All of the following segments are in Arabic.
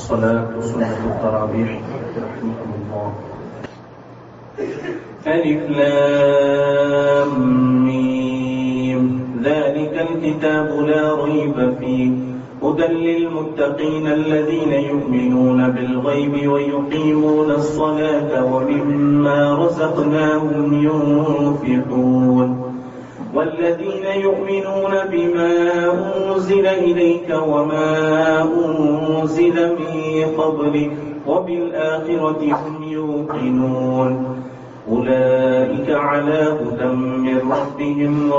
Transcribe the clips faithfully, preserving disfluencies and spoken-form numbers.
الصلاة سنة التراويح رحمكم الله. ألف لام ميم ذلك الكتاب لا ريب فيه هدى للمتقين الذين يؤمنون بالغيب ويقيمون الصلاة ومما رزقناهم ينفقون والذين يؤمنون بما أنزل إليك وما أنزل من قبلك وبالآخرة هم يوقنون أولئك على هدى من ربهم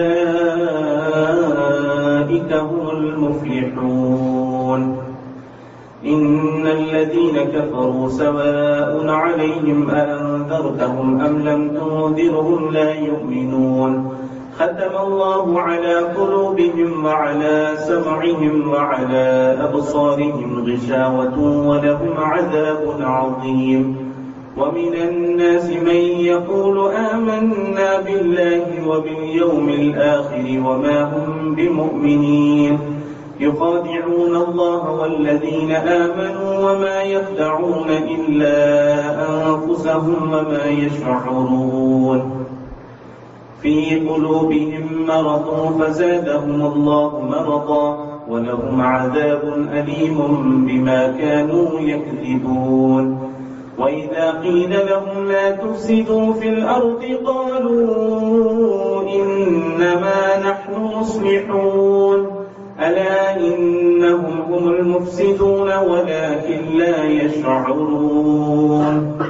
وأولئك هم المفلحون. إن الذين كفروا سواء عليهم أأنذرتهم أم لم تنذرهم لا يؤمنون ختم الله على قلوبهم وعلى سمعهم وعلى أبصارهم غشاوة ولهم عذاب عظيم. ومن الناس من يقول آمنا بالله وباليوم الآخر وما هم بمؤمنين يخادعون الله والذين آمنوا وما يخدعون إلا أنفسهم وما يشعرون. في قلوبهم مرض فزادهم الله مرضا ولهم عذاب أليم بما كانوا يكذبون. وإذا قيل لهم لا تفسدوا في الأرض قالوا إنما نحن مصلحون ألا إنهم هم المفسدون ولكن لا يشعرون.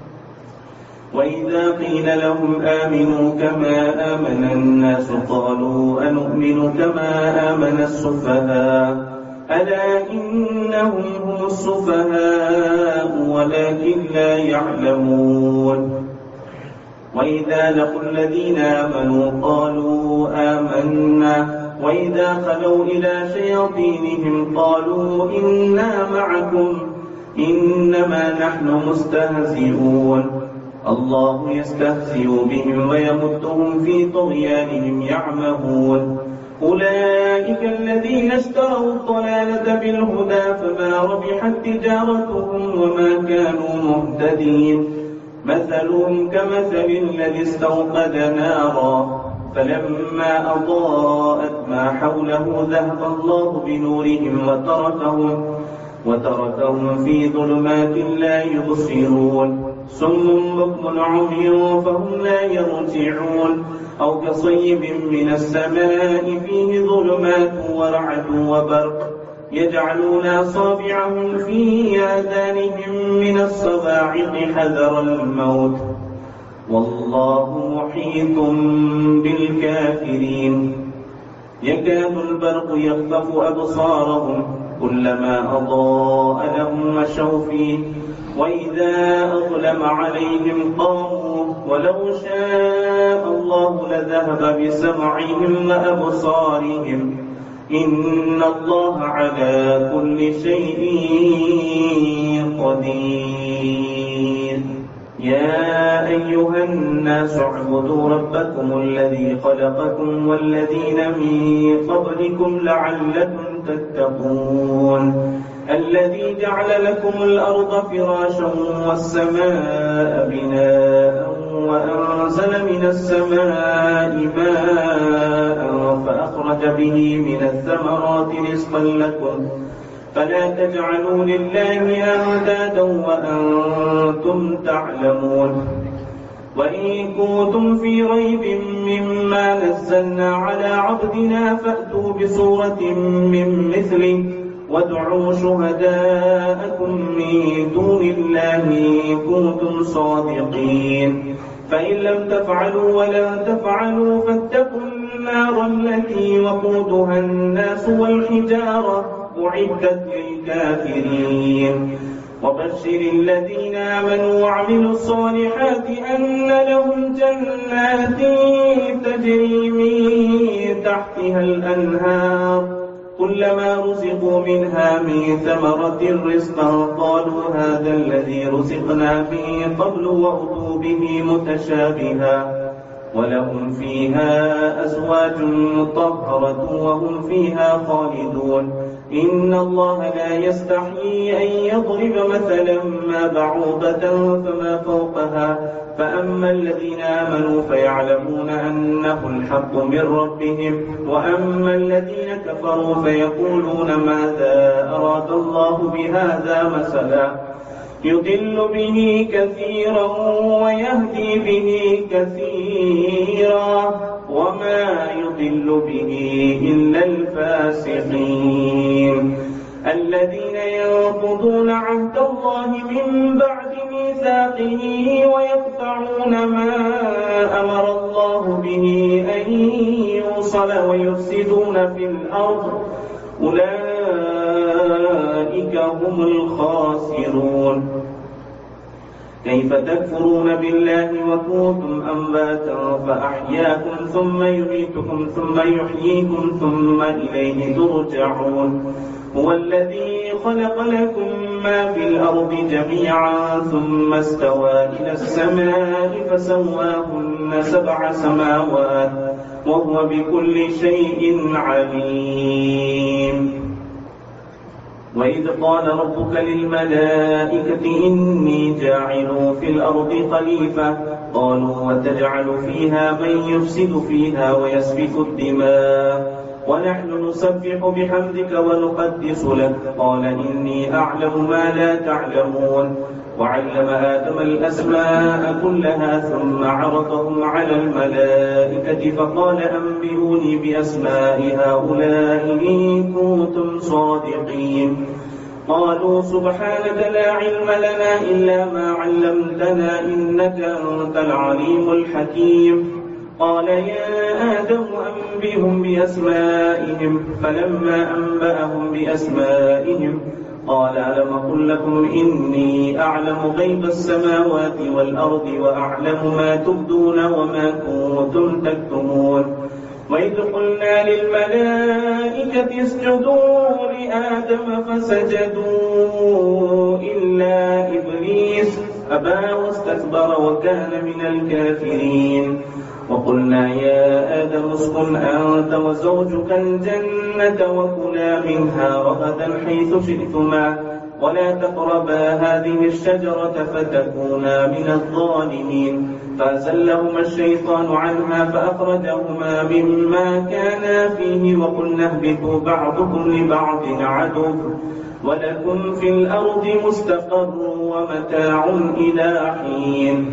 وإذا قيل لهم آمنوا كما آمن الناس قالوا أنؤمن كما آمن السفهاء ألا إنهم هم السفهاء ولكن لا يعلمون. وإذا لقوا الذين آمنوا قالوا آمنا وإذا خلوا إلى شياطينهم قالوا إنا معكم إنما نحن مستهزئون الله يستهزئ بهم ويمدهم في طغيانهم يعمهون. أولئك الذين اشتروا الضلالة بالهدى فما ربحت تجارتهم وما كانوا مهتدين. مثلهم كمثل الذي استوقد نارا فلما أضاءت ما حوله ذهب الله بنورهم وتركهم, وتركهم في ظلمات لا يبصرون صم بكم عمي فهم لا يرجعون. أو كصيب من السماء فيه ظلمات ورعد وبرق يجعلون أصابعهم في آذانهم من الصواعق حذر الموت والله محيط بالكافرين. يكاد البرق يخطف أبصارهم كلما أضاء لهم مشوا فيه وإذا أظلم عليهم قاموا ولو شاء الله لذهب بسمعهم وأبصارهم إن الله على كل شيء قدير. يا أيها الناس اعبدوا ربكم الذي خلقكم والذين من قبلكم لعلكم تتقون الذي جعل لكم الأرض فراشا والسماء بناء وأنزل من السماء ماء فأخرج به من الثمرات رزقا لكم فلا تجعلوا لله أندادا وأنتم تعلمون. وإن كنتم في ريب مما نزلنا على عبدنا فأتوا بسورة من مثله وادعوا شهداءكم من دون الله إن كنتم صادقين فإن لم تفعلوا ولن تفعلوا فاتقوا النار التي وقودها الناس والحجارة أعدت للكافرين. وبشر الذين آمنوا وعملوا الصالحات أن لهم جنات تجري من تحتها الأنهار كلما رزقوا منها من ثمرة رزقا قالوا هذا الذي رزقنا به قبل وأتوا به متشابها ولهم فيها أزواج مطهرة وهم فيها خالدون إن الله لا يستحيي أن يضرب مثلا ما بعوضة فما فوقها فأما الذين آمنوا فيعلمون أنه الحق من ربهم وأما الذين كفروا فيقولون ماذا أراد الله بهذا مثلا يضل به كثيرا ويهدي به كثيرا وما يضل به إلا الفاسقين الذين ينقضون عهد الله من بعد ميثاقه ويقطعون ما أمر الله به أن يوصل ويفسدون في الأرض أولئك هم الخاسرون كيف تكفرون بالله وكنتم أمواتا فأحياكم ثم يميتكم ثم يحييكم ثم إليه ترجعون هو الذي خلق لكم ما في الأرض جميعا ثم استوى إلى السماء فسواهن سبع سماوات وهو بكل شيء عليم وإذ قال ربك للملائكة إني جاعل في الأرض خليفة قالوا وتجعل فيها من يفسد فيها ويسفك الدماء ونحن نسبح بحمدك ونقدس لك قال إني أعلم ما لا تعلمون وعلم آدم الأسماء كلها ثم عرضهم على الملائكة فقال أنبئوني بأسماء هؤلاء إن كنتم صادقين قالوا سبحانك لا علم لنا إلا ما علمتنا إنك أنت العليم الحكيم قال يا آدم أنبئهم بأسمائهم فلما أنبأهم بأسمائهم قال ألم أقل لكم إني أعلم غيب السماوات والأرض وأعلم ما تبدون وما كنتم تكتمون وإذ قلنا للملائكة اسجدوا لآدم فسجدوا إلا إبليس أبى واستكبر وكان من الكافرين وقلنا يا آدم اسكن أنت وزوجك الجنة وكلا منها رغدا حيث شئتما ولا تقربا هذه الشجرة فتكونا من الظالمين فأزلهما الشيطان عنها فأخرجهما مما كانا فيه وقلنا اهبطوا بعضكم لبعض عدو ولكم في الأرض مستقر ومتاع إلى حين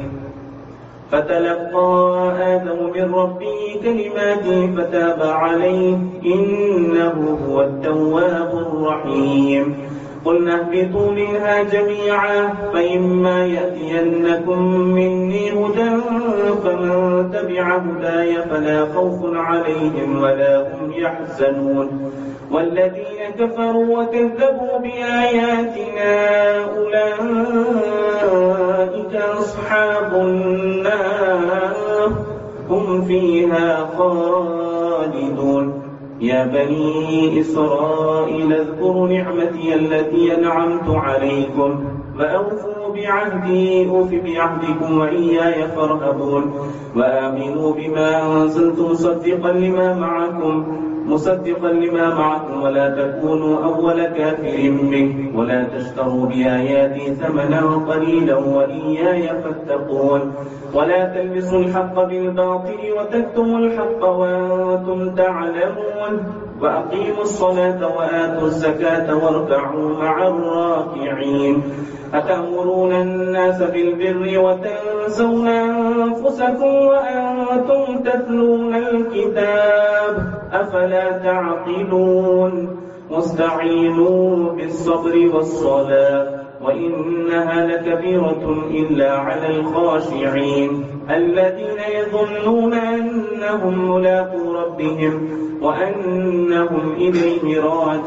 فتلقى آدم من ربه كلمات فتاب عليه إنه هو التواب الرحيم قلنا اهبطوا منها جميعا فإما يأتينكم مني هدى فمن تبع هداي فلا خوف عليهم ولا هم يحزنون والذين كفروا وكذبوا بآياتنا أولئك أصحاب النار هم فيها خالدون يا بني إسرائيل اذكروا نعمتي التي أنعمت عليكم وأوفوا بعهدي أوف بعهدكم وإياي فارهبون وآمنوا بما أنزلت مصدقا لما معكم مصدقا لما معكم ولا تكونوا أول كافر به ولا تشتروا بآياتي ثمنا قليلا وإياي فاتقون ولا تلبسوا الحق بالباطل وتكتموا الحق وأنتم تعلمون وأقيموا الصلاة وآتوا الزكاة واركعوا مع الراكعين أتأمرون الناس بالبر وتنسون أنفسكم وأنتم تتلون الكتاب أفلا تعقلون واستعينوا بالصبر والصلاة وإنها لكبيرة إلا على الخاشعين الذين يظنون أنهم ملاقو ربهم وأنهم إليه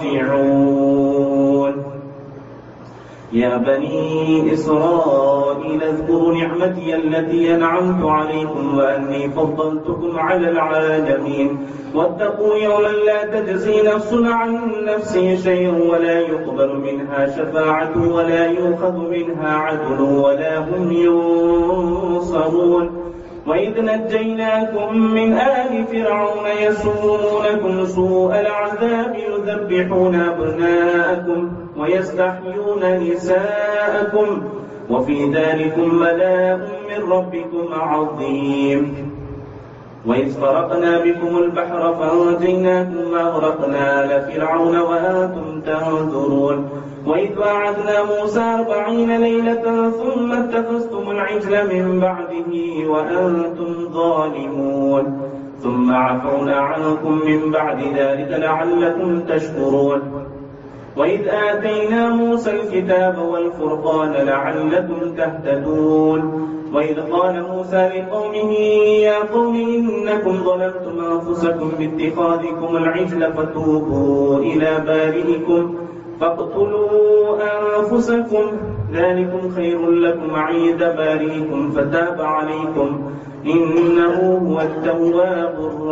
راجعون يا بني إسرائيل اذكروا نعمتي التي أنعمت عليكم وأني فضلتكم على العالمين واتقوا يوما لا تجزي نفس عن نفس شيئا ولا يقبل منها شفاعة ولا يؤخذ منها عدل ولا هم ينصرون وإذ نجيناكم من آل فرعون يسومونكم سوء العذاب يذبحون أبناءكم ويستحيون نساءكم وفي ذلكم بلاء من ربكم عظيم. وإذ فرقنا بكم البحر فأنجيناكم وأغرقنا آل فرعون وأنتم تنظرون. وإذ وعدنا موسى أربعين ليلة ثم اتخذتم العجل من بعده وأنتم ظالمون ثم عفونا عنكم من بعد ذلك لعلكم تشكرون. وإذ آتينا موسى الكتاب والفرقان لعلكم تهتدون. وإذ قال موسى لقومه يا قوم إنكم ظلمتم أنفسكم باتخاذكم العجل فتوبوا إلى بارئكم فاقتلوا أنفسكم ذلكم خير لكم عند بارئكم فتاب عليكم إنه هو التواب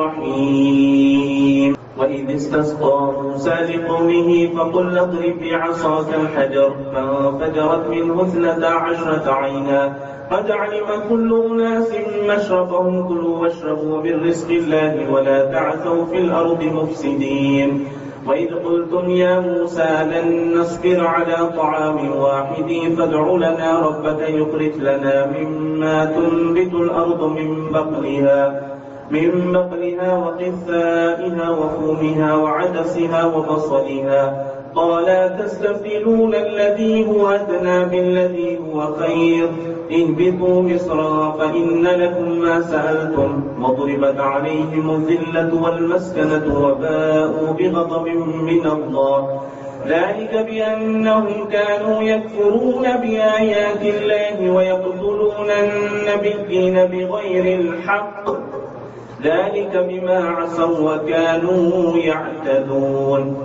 الرحيم. وإذ استسقى موسى لقومه فقل اضرب بعصاك الحجر فانفجرت منه اثنتا عشرة عينا قد علم كل أناس مشربهم كلوا واشربوا من رزق الله ولا تعثوا في الأرض مفسدين. وإذ قلتم يا موسى لن نصبر على طعام واحد فادع لنا ربك يخرج لنا مما تنبت الأرض من بقلها من بقلها وقثائها وفومها وعدسها وبصلها قال تستبدلون الذي هو أدنى بالذي هو خير اهبطوا مصرا فإن لكم ما سألتم وضربت عليهم الذلة والمسكنة وباءوا بغضب من الله ذلك بأنهم كانوا يكفرون بآيات الله ويقتلون النبيين بغير الحق ذلك بما عصوا وكانوا يعتدون.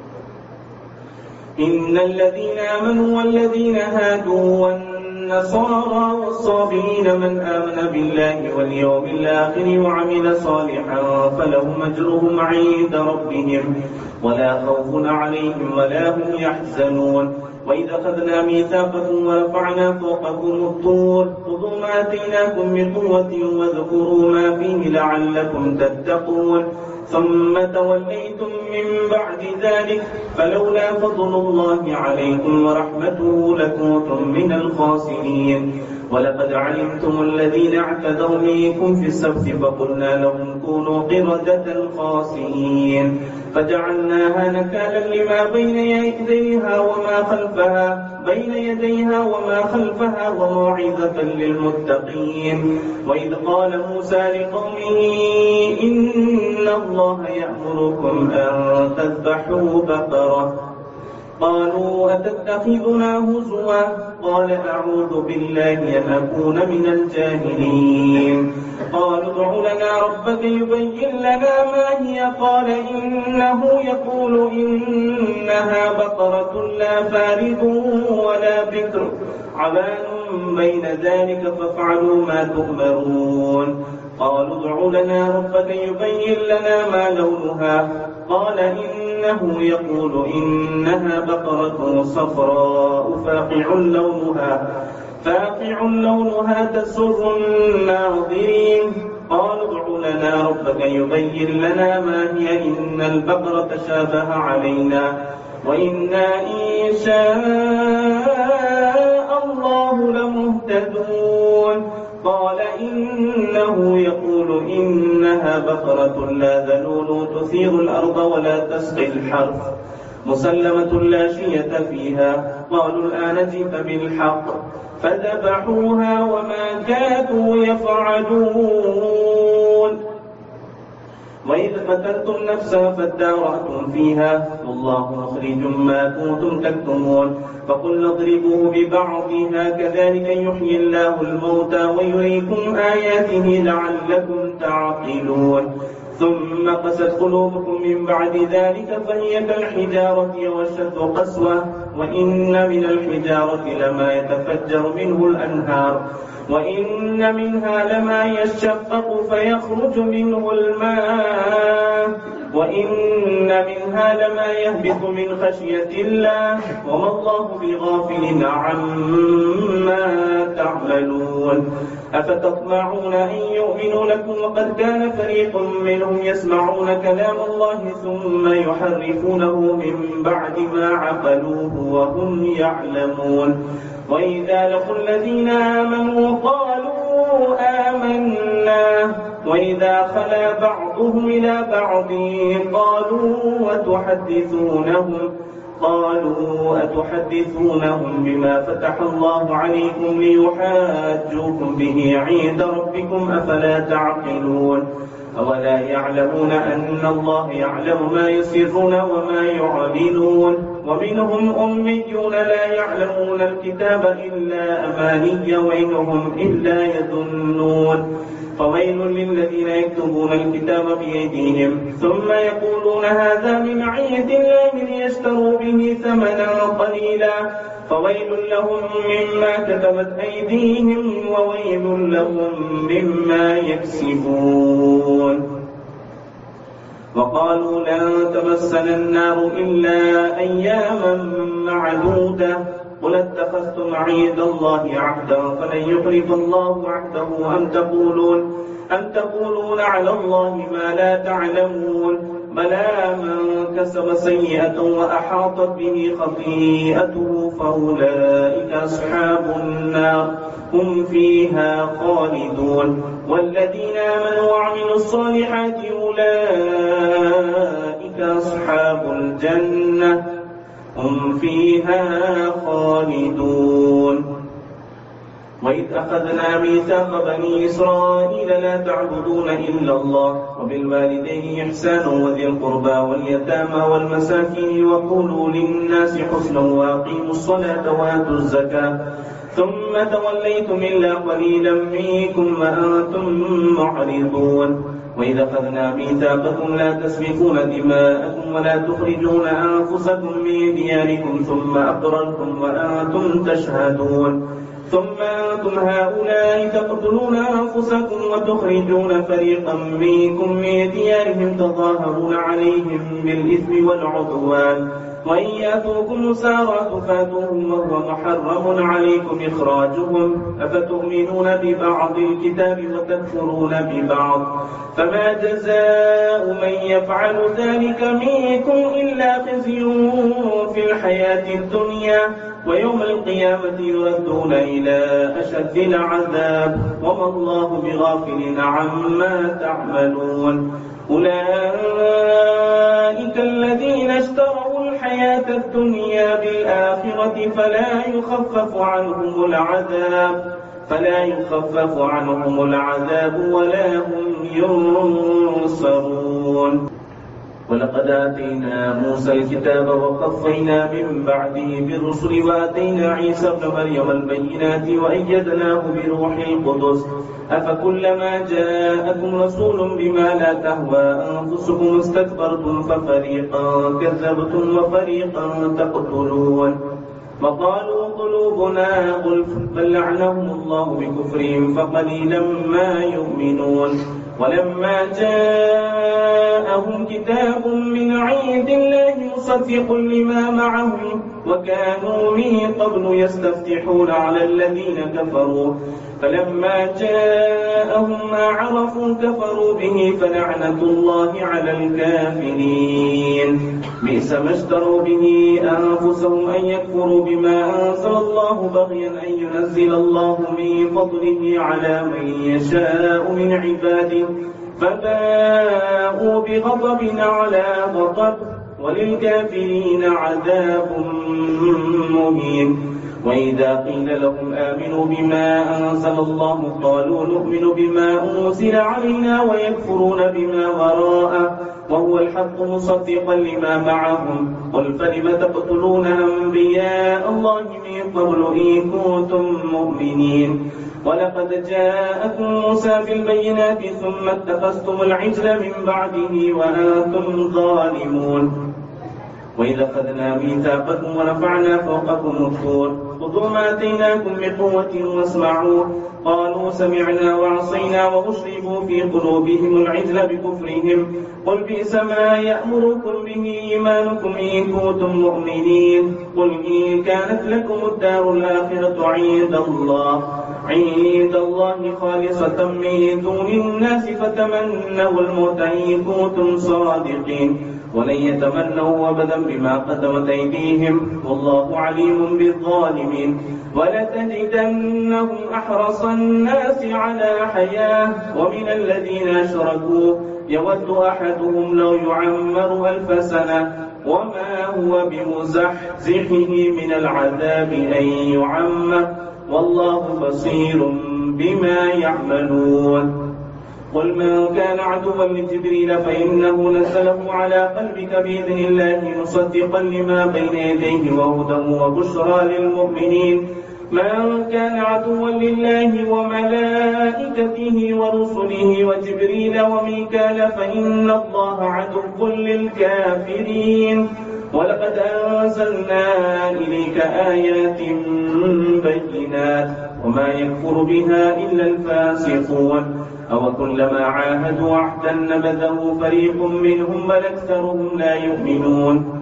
إن الذين آمنوا والذين هادوا والنصارى والصابئين من آمن بالله واليوم الآخر وعمل صالحا فلهم أجرهم عند ربهم ولا خوف عليهم ولا هم يحزنون. وإذا أخذنا ميثاقكم ورفعنا فوقكم الطور خذوا ما آتيناكم بقوة واذكروا ما فيه لعلكم تتقون ثم توليتم من بعد ذلك فلولا فضل الله عليكم ورحمته لكنتم من الخاسرين. ولقد علمتم الذين اعتدوا منكم في السبت فقلنا لهم كونوا قردة خاسئين فجعلناها نكالا لما بين يديها وما خلفها بين يديها وما خلفها وموعظة للمتقين. وإذ قال موسى لقومه إن الله يأمركم أن تذبحوا بقرة قالوا أتتخذنا هزوا قال أعوذ بالله أن أكون من الجاهلين. قالوا ادع لنا ربك يبين لنا ما هي قال إنه يقول إنها بقرة لا فارض ولا بكر عوان بين ذلك فافعلوا ما تؤمرون. قالوا ادع لنا ربك يبين لنا ما لونها قال إنه يقول إنها بقرة صفراء فاقع لونها فاقع لونها تسر الناظرين. قالوا ادع لنا ربك يبين لنا ما هي إن البقرة شابه علينا وإنا إن شاء الله لمهتدون. قال إنه يقول إنها بقرة لا ذلول تثير الأرض ولا تسقي الحرث مسلمة لا شية فيها. قالوا الآن جئت بالحق فذبحوها وما كادوا يفعلون. وإذ قتلتم نفسا فادارأتم فيها والله مخرج ما كنتم تكتمون. فقلنا اضربوه ببعضها كذلك يحيي الله الموتى ويريكم آياته لعلكم تعقلون. ثم قست قلوبكم من بعد ذلك فهي كالحجارة وأشد قسوة وإن من الحجارة لما يتفجر منه الأنهار وإن منها لما يشقق فيخرج منه الماء وإن منها لما يهبط من خشية الله وما الله بغافل عما تعملون أفتطمعون أن يؤمنوا لكم وقد كان فريق منهم يسمعون كلام الله ثم يحرفونه من بعد ما عقلوه وهم يعلمون وإذا لقوا الذين آمنوا قالوا آمنا وإذا خلا بعضهم إلى بعض قالوا وتحدثونهم قالوا أتحدثونهم بما فتح الله عليكم ليحاجوكم به عند ربكم أفلا تعقلون أولا يعلمون أن الله يعلم ما يسرون وما يعلنون ومنهم أميون لا يعلمون الكتاب إلا أماني وإنهم إلا يظنون فويل للذين يكتبون الكتاب بأيديهم ثم يقولون هذا من عند الله ليشتروا به ثمنا قليلا فويل لهم مما كتبت أيديهم وويل لهم مما يكسبون وقالوا لن تمسنا النار إلا أياما معدودة قل اتخذتم عند الله عهدا فلن يخلف الله عهده أم تقولون أم تقولون على الله ما لا تعلمون بلى من كسب سيئة وأحاطت به خطيئته فأولئك أصحاب النار هم فيها خالدون والذين آمنوا وعملوا الصالحات أولئك أصحاب الجنة هم فيها خالدون وإذ أخذنا ميثاق بني إسرائيل لا تعبدون إلا الله وبالوالدين إحسانا وذي القربى واليتامى والمساكين وقولوا للناس حسنا وأقيموا الصلاة وآتوا الزكاة ثم توليتم إلا قليلا منكم وأنتم معرضون وإذا أخذنا ميثاقكم لا تسفكون دماءكم ولا تخرجون أنفسكم من دياركم ثم أقررتم وأنتم تشهدون ثم أنتم هؤلاء تقتلون أنفسكم وتخرجون فريقا منكم من ديارهم تظاهرون عليهم بالإثم والعدوان وإن يأتوكم سارى فاتوهم وهو محرم عليكم إخراجهم أفتؤمنون ببعض الكتاب وتكفرون ببعض فما جزاء من يفعل ذلك منكم إلا خزي في الحياة الدنيا ويوم القيامة يردون إلى أشد العذاب وما الله بغافل عما تعملون أولئك الذين اشتروا الحياة الدنيا بالآخرة فلا يخفف عنهم العذاب فلا يخفف عنهم العذاب ولا هم ينصرون ولقد آتينا موسى الكتاب وقفينا من بعده بالرسل وآتينا عيسى ابن مريم البينات وأيدناه بروح القدس أفكلما جاءكم رسول بما لا تهوى أنفسكم استكبرتم ففريقا كذبتم وفريقا تقتلون وقالوا قلوبنا غلف بل لعنهم الله بكفرهم فقليلا ما يؤمنون ولما جاءهم كتاب من عند الله مصدق لما معهم وكانوا من قبل يستفتحون على الذين كفروا فلما جاءهم ما عرفوا كفروا به فلعنة الله على الكافرين بئس ما اشتروا به أنفسهم أن يكفروا بما أنزل الله بغيا أن ينزل الله من فضله على من يشاء من عباده فباءوا بغضب على غضب وللكافرين عذاب مهين وإذا قيل لهم آمنوا بما أنزل الله قالوا نؤمن بما أنزل علينا ويكفرون بما وراءه وهو الحق مصدقا لما معهم قل فلم تقتلون أنبياء الله من قبل إن كنتم مؤمنين ولقد جاءكم موسى بالبينات ثم اتخذتم العجل من بعده وأنتم ظالمون وإذا أخذنا ميثاقكم ورفعنا فوقكم الطور خذوا ما آتيناكم بقوة واسمعوا قالوا سمعنا وعصينا وأشربوا في قلوبهم العجل بكفرهم قل بئس ما يأمركم به إيمانكم إن كنتم مؤمنين قل إن كانت لكم الدار الآخرة عند الله عند الله خالصة من دون الناس فتمنوا الموت إن كنتم صادقين ولن يتمنوا أبدا بما قدمت أيديهم والله عليم بالظالمين ولتجدنهم أحرص الناس على حياة ومن الذين أشركوا يود أحدهم لو يعمر ألف سنة وما هو بمزحزحه من العذاب أن يعمر والله بصير بما يعملون قل من كان عدوا لجبريل فإنه نزله على قلبك بإذن الله مصدقا لما بين يديه وهدى وبشرى للمؤمنين من كان عدوا لله وملائكته ورسله وجبريل وميكال فإن الله عدو للكافرين ولقد أنزلنا إليك آيات بينات وما يكفر بها إلا الفاسقون أو كلما عاهدوا عهدا نبذه فريق منهم بل أكثرهم لا يؤمنون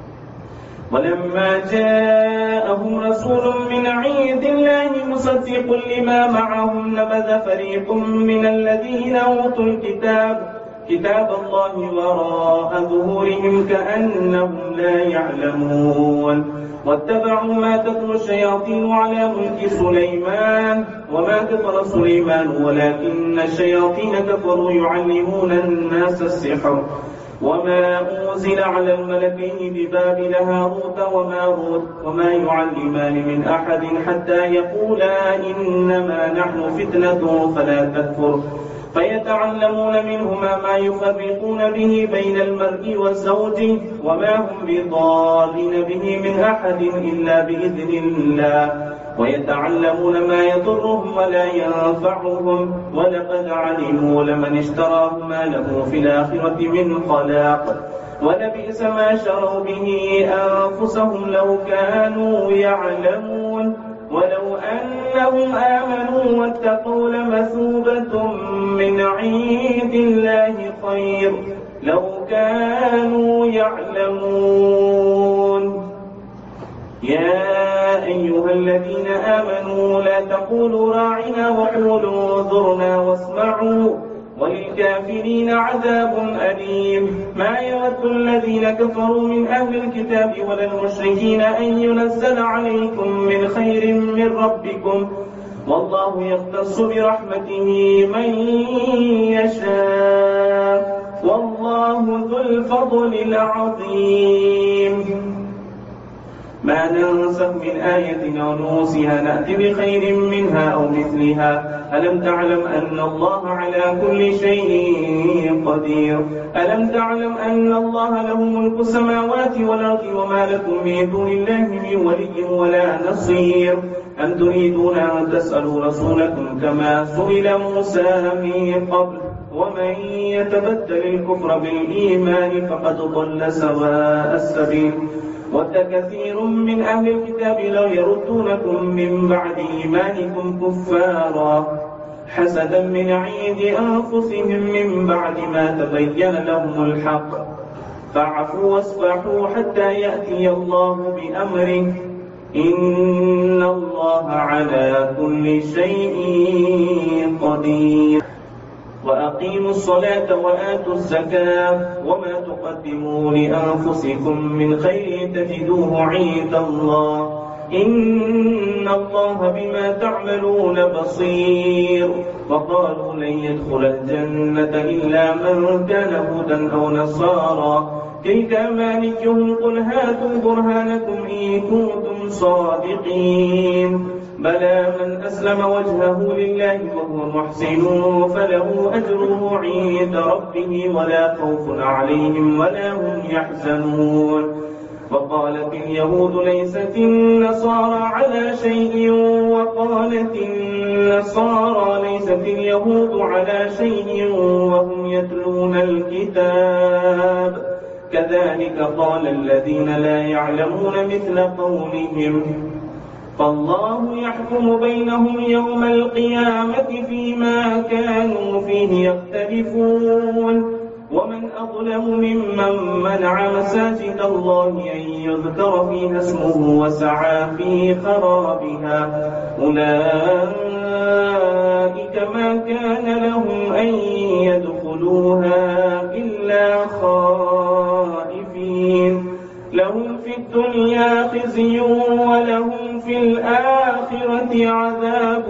ولما جاءهم رسول من عند الله مصدق لما معهم نبذ فريق من الذين أوتوا الكتاب كتاب الله وراء ظهورهم كأنهم لا يعلمون واتبعوا ما تتلو الشياطين على ملك سليمان وما كفر سليمان ولكن الشياطين كفروا يعلمون الناس السحر وما أنزل على الملكين ببابل هاروت وماروت وما يعلمان من أحد حتى يقولا إنما نحن فتنة فلا تكفر فيتعلمون منهما ما يفرقون به بين المرء والزوج وما هم بضارين به من أحد إلا بإذن الله ويتعلمون ما يضرهم ولا ينفعهم ولقد علموا لمن اشتراه ما له في الآخرة من خلاق ولبئس ما شروا به أنفسهم لو كانوا يعلمون ولو أنهم آمنوا واتقوا لمثوبة من عند الله خير لو كانوا يعلمون يا أيها الذين آمنوا لا تقولوا راعنا وقولوا انظرنا واسمعوا وللكافرين عذاب أليم ما يود الذين كفروا من أهل الكتاب ولا المشركين أن ينزل عليكم من خير من ربكم والله يختص برحمته من يشاء والله ذو الفضل العظيم ما ننسخ من آية أو ننسها نأتي بخير منها أو مثلها ألم تعلم أن الله على كل شيء قدير ألم تعلم أن الله له ملك السماوات والأرض وما لكم من دون الله من ولي ولا نصير أم تريدون أن تسألوا رسولكم كما سئل موسى من قبل ومن يتبدل الكفر بالإيمان فقد ضل سواء السبيل ود كثير من أهل الكتاب لو يردونكم من بعد إيمانكم كفارا حسدا من عند أنفسهم من بعد ما تبين لهم الحق فاعفوا واصفحوا حتى يأتي الله بأمره إن الله على كل شيء قدير وأقيموا الصلاة وآتوا الزكاة وما تقدموا لأنفسكم من خير تجدوه عند الله إن الله بما تعملون بصير وقالوا لن يدخل الجنة إلا من كان هودا أو نصارى تلك أمانيهم قل هاتوا برهانكم إن كنتم صادقين بلى من أسلم وجهه لله وهو محسن فله أجره عند ربه ولا خوف عليهم ولا هم يحزنون وقالت اليهود ليست النصارى على شيء وقالت النصارى ليست اليهود على شيء وهم يتلون الكتاب كذلك قال الذين لا يعلمون مثل قولهم فالله يحكم بينهم يوم القيامة فيما كانوا فيه يختلفون ومن أظلم ممن منع مساجد الله أن يذكر فيها اسمه وسعى في خرابها أولئك ما كان لهم أن يدخلوها إلا خائفين لهم في الدنيا خزي ولهم في الآخرة عذاب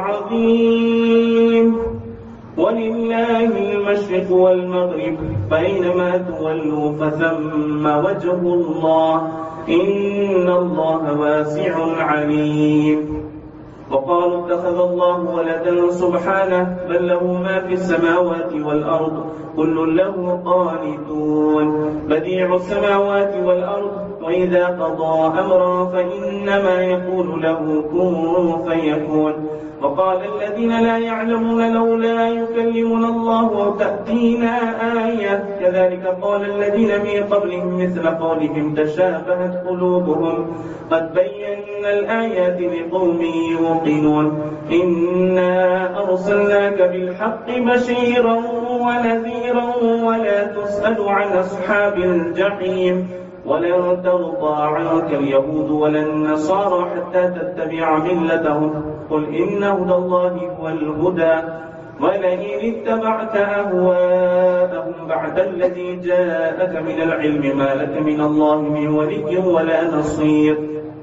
عظيم ولله المشرق والمغرب فأينما تولوا فثم وجه الله إن الله واسع عليم. وقالوا اتخذ الله ولدا سبحانه بل له ما في السماوات والأرض كل له قانتون بديع السماوات والأرض وإذا قضى أمرا فإنما يقول له كن فيكون. وقال الذين لا يعلمون لولا يكلمنا الله وتأتينا آية كذلك قال الذين من قبلهم مثل قولهم تشابهت قلوبهم قد بينا الآيات لقوم يوقنون إنا أرسلناك بالحق بشيرا ونذيرا ولا تسأل عن أصحاب الجحيم ولن ترضى عنك اليهود ولا النصارى حتى تتبع ملتهم قل إن هدى الله هو الهدى ولئن اتبعت أهواءهم بعد الذي جاءك من العلم ما لك من الله من ولي ولا نصير.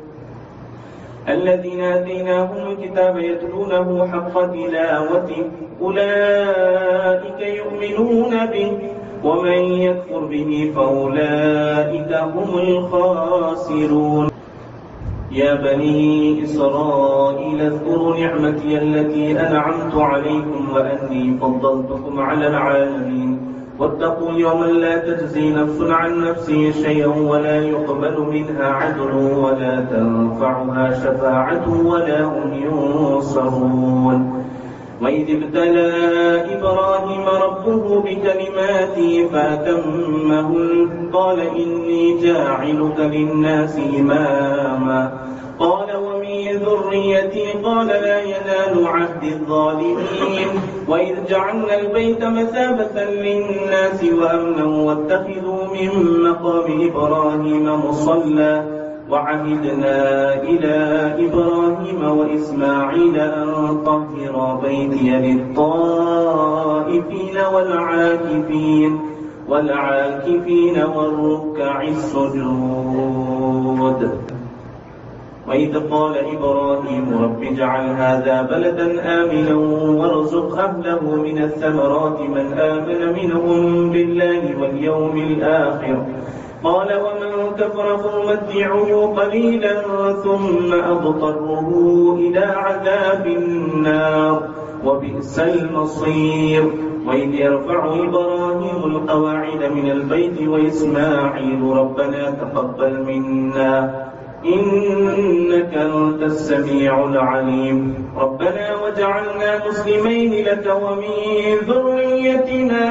الذين آتيناهم الكتاب يتلونه حق تلاوته أولئك يؤمنون به ومن يكفر به فأولئك هم الخاسرون. يا بني إسرائيل اذكروا نعمتي التي أنعمت عليكم وأني فضلتكم على العالمين واتقوا يوما لا تجزي نفس عن نفس شيئا ولا يقبل منها عدل ولا تنفعها شفاعة ولا هم ينصرون. وإذ ابتلى إبراهيم ربه بكلمات فأتمهن قال إني جاعلك للناس إماما قال ومن ذريتي قال لا ينال عهد الظالمين. وإذ جعلنا البيت مثابة للناس وأمنا واتخذوا من مقام إبراهيم مصلى وعهدنا إلى إبراهيم وإسماعيل أن طهر بيتي للطائفين والعاكفين والعاكفين والركع السجود. وإذ قال إبراهيم رب اجعل هذا بلدا آمنا وارزق أهله من الثمرات من آمن منهم بالله واليوم الآخر قال ومن كفر فأمتعه قليلا ثم أضطره إلى عذاب النار وبئس المصير. وإذ يرفع إبراهيم القواعد من البيت وإسماعيل ربنا تقبل منا إنك أنت السميع العليم ربنا وجعلنا مسلمين لك ومن ذريتنا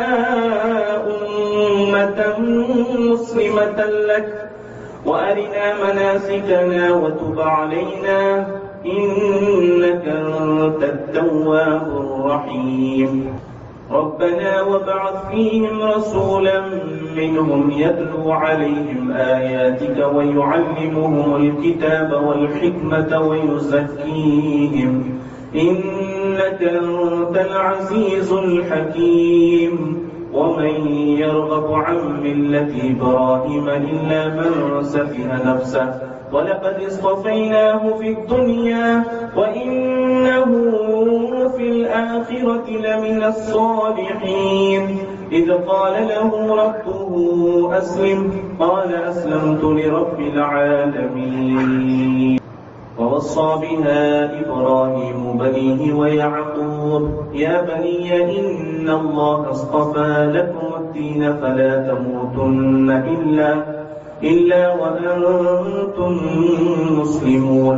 أمة مسلمة لك وأرنا مناسكنا وتب علينا إنك أنت التواب الرحيم. ربنا وابعث فيهم رسولا منهم يتلو عليهم آياتك ويعلمهم الكتاب والحكمة ويزكيهم إنك أنت العزيز الحكيم. ومن يرغب عن ملة إبراهيم إلا من سفه نفسه ولقد اصطفيناه في الدنيا وإنه في الآخرة لمن الصالحين. إذ قال له ربه أسلم قال أسلمت لرب العالمين. ووصى بها إبراهيم بنيه ويعقوب يا بني إن الله اصطفى لكم الدين فلا تموتن إلا إلا وأنتم مسلمون.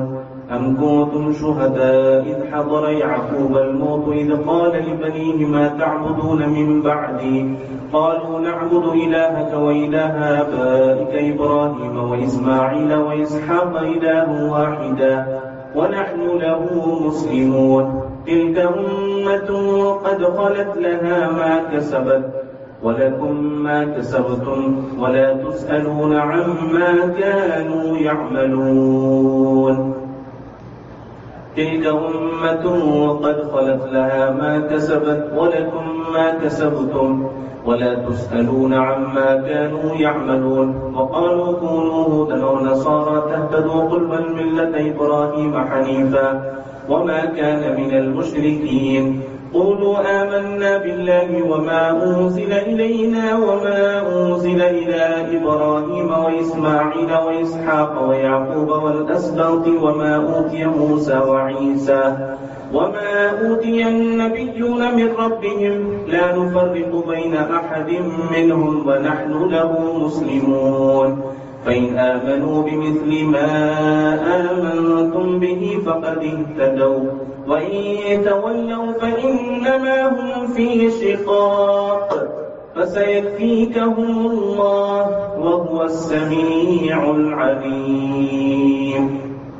أم كنتم شهداء إذ حضر يعقوب الموت إذ قال لبنيه ما تعبدون من بعدي قالوا نعبد إلهك وإله آبائك إبراهيم وإسماعيل وإسحاق إله واحدا ونحن له مسلمون تلك أمة قد خلت لها ما كسبت ولكم ما كسبتم ولا تسألون عما كانوا يعملون تلك أمة قد خلت لها ما كسبت ولكم ما كسبتم ولا تسألون عما كانوا يعملون وقالوا كونوا هودا ونصارى تهتدوا قل بل ملة إبراهيم حنيفا وما كان من المشركين قولوا آمنا بالله وما أنزل إلينا وما أنزل إلى إبراهيم وإسماعيل وإسحاق ويعقوب والأسباط وما أوتي موسى وعيسى وما أوتي النبيون من ربهم لا نفرق بين أحد منهم ونحن له مسلمون فإن آمنوا بمثل ما آمنتم به فقد اهتدوا وإن يتولوا فإنما هم في شقاق فسيكفيكهم الله وهو السميع العليم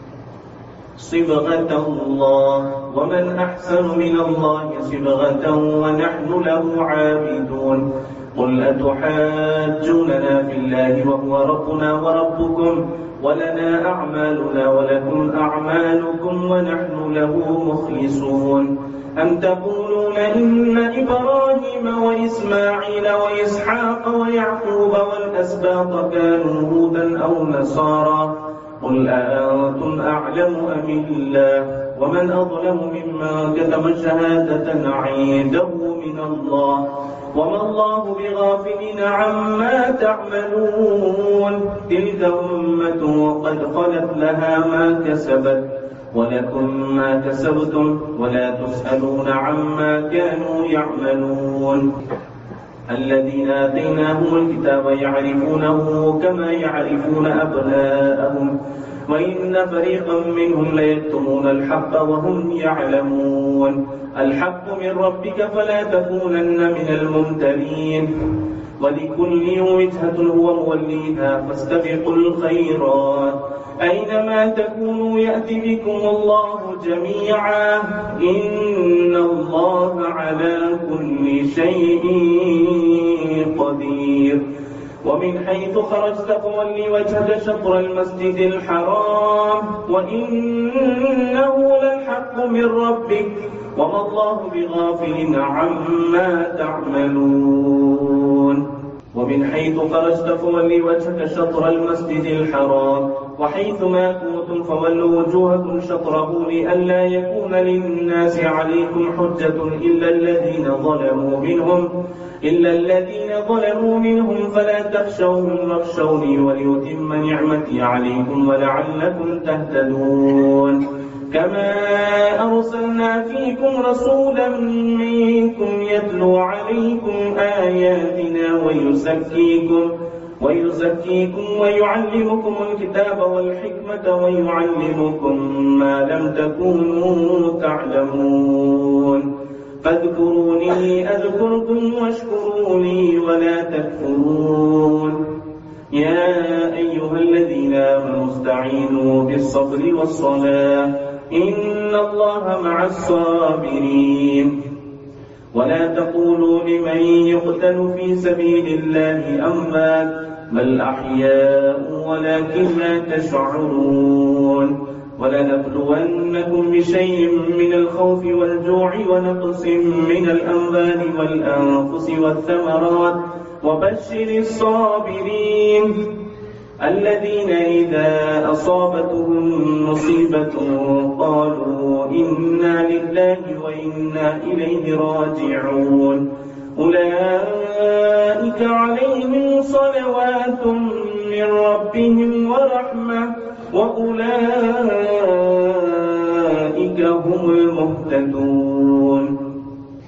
صبغة الله ومن أحسن من الله صبغة ونحن له عابدون قل أتحاجوننا في الله وهو ربنا وربكم ولنا أعمالنا ولكم أعمالكم ونحن له مخلصون أم تقولون إن إبراهيم وإسماعيل وإسحاق ويعقوب والأسباط كانوا هودا أو نصارى قل أأنتم أعلم أم الله ومن أظلم ممن كتم شهادة عنده من الله وما الله بغافل عما تعملون تلك أمة قد خلت لها ما كسبت ولكم ما كسبتم ولا تسألون عما كانوا يعملون الذين آتيناهم الكتاب يعرفونه كما يعرفون أبناءهم وإن فريقا منهم ليكتمون الحق وهم يعلمون الحق من ربك فلا تكونن من الممترين ولكل وجهة هو موليها فاستبقوا الخيرات أينما تكونوا يأتي بكم الله جميعا إن الله على كل شيء قدير ومن حيث خرجت فول وجهك شطر المسجد الحرام وإنه للحق من ربك وما الله بغافل عما تعملون ومن حيث خرجت فول وجهك شطر المسجد الحرام وحيث ما كنتم فولوا وجوهكم شطره لئلا يكون للناس عليكم حجة إلا الذين ظلموا منهم إلا الذين ظلموا منهم فلا تخشوهم واخشوني وليتم نعمتي عليكم ولعلكم تهتدون كما أرسلنا فيكم رسولا منكم يتلو عليكم آياتنا ويزكيكم ويزكيكم ويعلمكم الكتاب والحكمة ويعلمكم ما لم تكونوا تعلمون فاذكروني أذكركم واشكروا لي ولا تكفرون يا أيها الذين آمنوا استعينوا بالصبر والصلاة إن الله مع الصابرين ولا تقولوا لمن يقتل في سبيل الله أموات بل أحياء ولكن لا تشعرون ولنبلونكم بشيء من الخوف والجوع ونقص من الأموال والأنفس والثمرات وبشر الصابرين الذين إذا أصابتهم مصيبة قالوا إنا لله وإنا إليه راجعون أولئك عليهم صلوات من ربهم ورحمة وأولئك هم المهتدون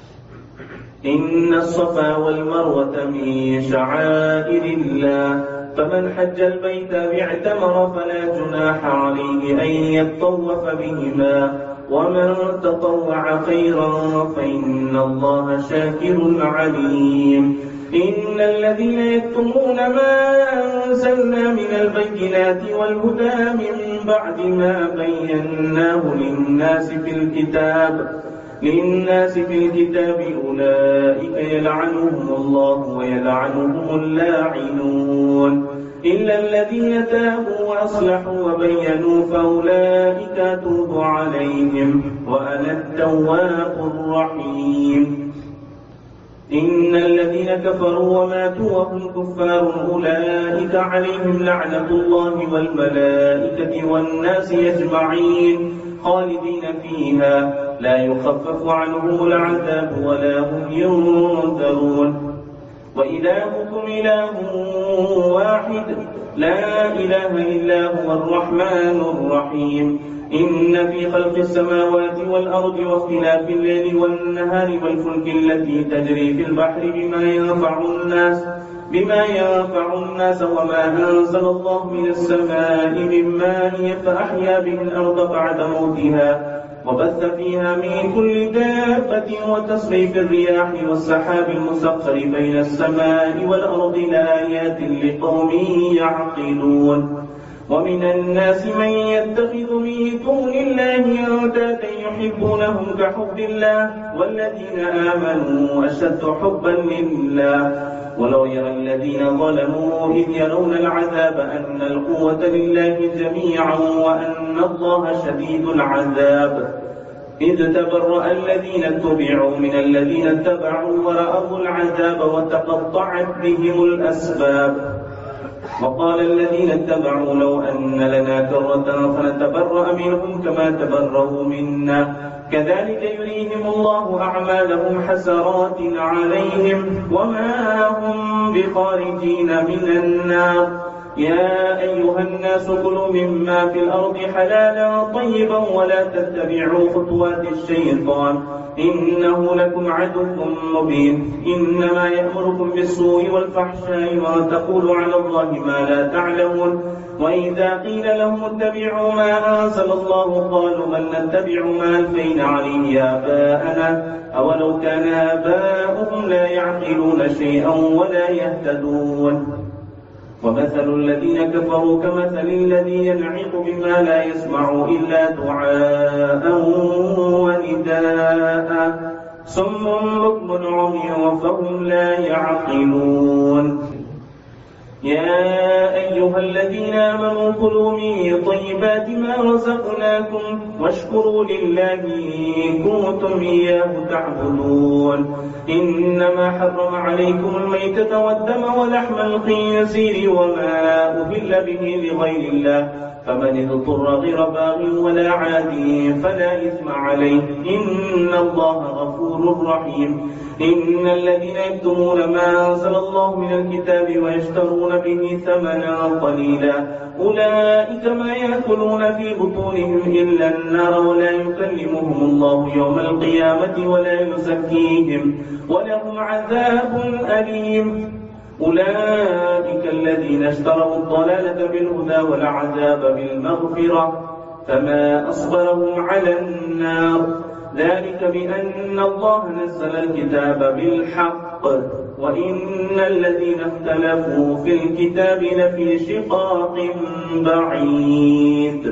إن الصفا والمروة من شعائر الله فمن حج البيت أو اعتمر فلا جناح عليه أن يطوف بهما ومن تطوع خيرا فإن الله شاكر عليم إن الذين يكتمون ما أنزلنا من البينات والهدى من بعد ما بيناه للناس في الكتاب للناس في الكتاب أولئك يلعنهم الله ويلعنهم اللاعنون إلا الذين تابوا وأصلحوا وبينوا فأولئك أتوب عليهم وأنا التواب الرحيم إن الذين كفروا وماتوا وهم كفار أولئك عليهم لعنة الله والملائكة والناس أجمعين خالدين فيها لا يخفف عنهم العذاب ولا هم ينذرون وإلهكم إله واحد لا إله إلا هو الرحمن الرحيم إن في خلق السماوات والأرض واختلاف الليل والنهار والفلك التي تجري في البحر بما ينفع الناس بما ينفع الناس وما أنزل الله من السماء من ماء فأحيا به الأرض بعد موتها وبث فيها من كل دابة وتصريف الرياح والسحاب المسخر بين السماء والأرض لآيات لقوم يعقلون ومن الناس من يتخذ من دون الله أندادا يحبونهم كحب الله والذين آمنوا أشد حبا لله ولو يرى الذين ظلموا إذ يرون العذاب أن القوة لله جميعا وأن الله شديد العذاب إذ تبرأ الذين اتبعوا من الذين اتبعوا ورأوا العذاب وتقطعت بهم الأسباب وقال الذين اتبعوا لو أن لنا كرة فنتبرأ منهم كما تبرأوا منا كذلك يريهم الله أعمالهم حسرات عليهم وما هم بخارجين من النار يا أيها الناس كلوا مما في الأرض حلالا طيبا ولا تتبعوا خطوات الشيطان إنه لكم عدو مبين إنما يأمركم بالسوء والفحشاء وتقولوا على الله ما لا تعلمون وإذا قيل لهم اتبعوا ما أنزل الله قالوا بل نتبع ما ألفينا عليه آباءنا أولو كان آباؤهم لا يعقلون شيئا ولا يهتدون ومثل الذين كفروا كمثل الذي ينعق بما لا يسمع إلا دعاء ونداء صم بكم عمي فهم لا يعقلون يا أيها الذين آمنوا كلوا من طيبات ما رزقناكم واشكروا لله إن كنتم إياه تعبدون إنما حرم عليكم الميتة والدم ولحم الخنزير وما أهل به لغير الله فمن اضطر غير باغ ولا عاد فلا إثم عليه إن الله غفور رحيم إن الذين يكتمون ما أنزل الله من الكتاب ويشترون به ثمنا قليلا أولئك ما يأكلون في بطونهم إلا النار ولا يكلمهم الله يوم القيامة ولا يزكيهم ولهم عذاب أليم أولئك الذين اشتروا الضلالة بالهدى والعذاب بالمغفرة فما أصبرهم على النار ذلك بأن الله نزل الكتاب بالحق وإن الذين اختلفوا في الكتاب لفي شقاق بعيد.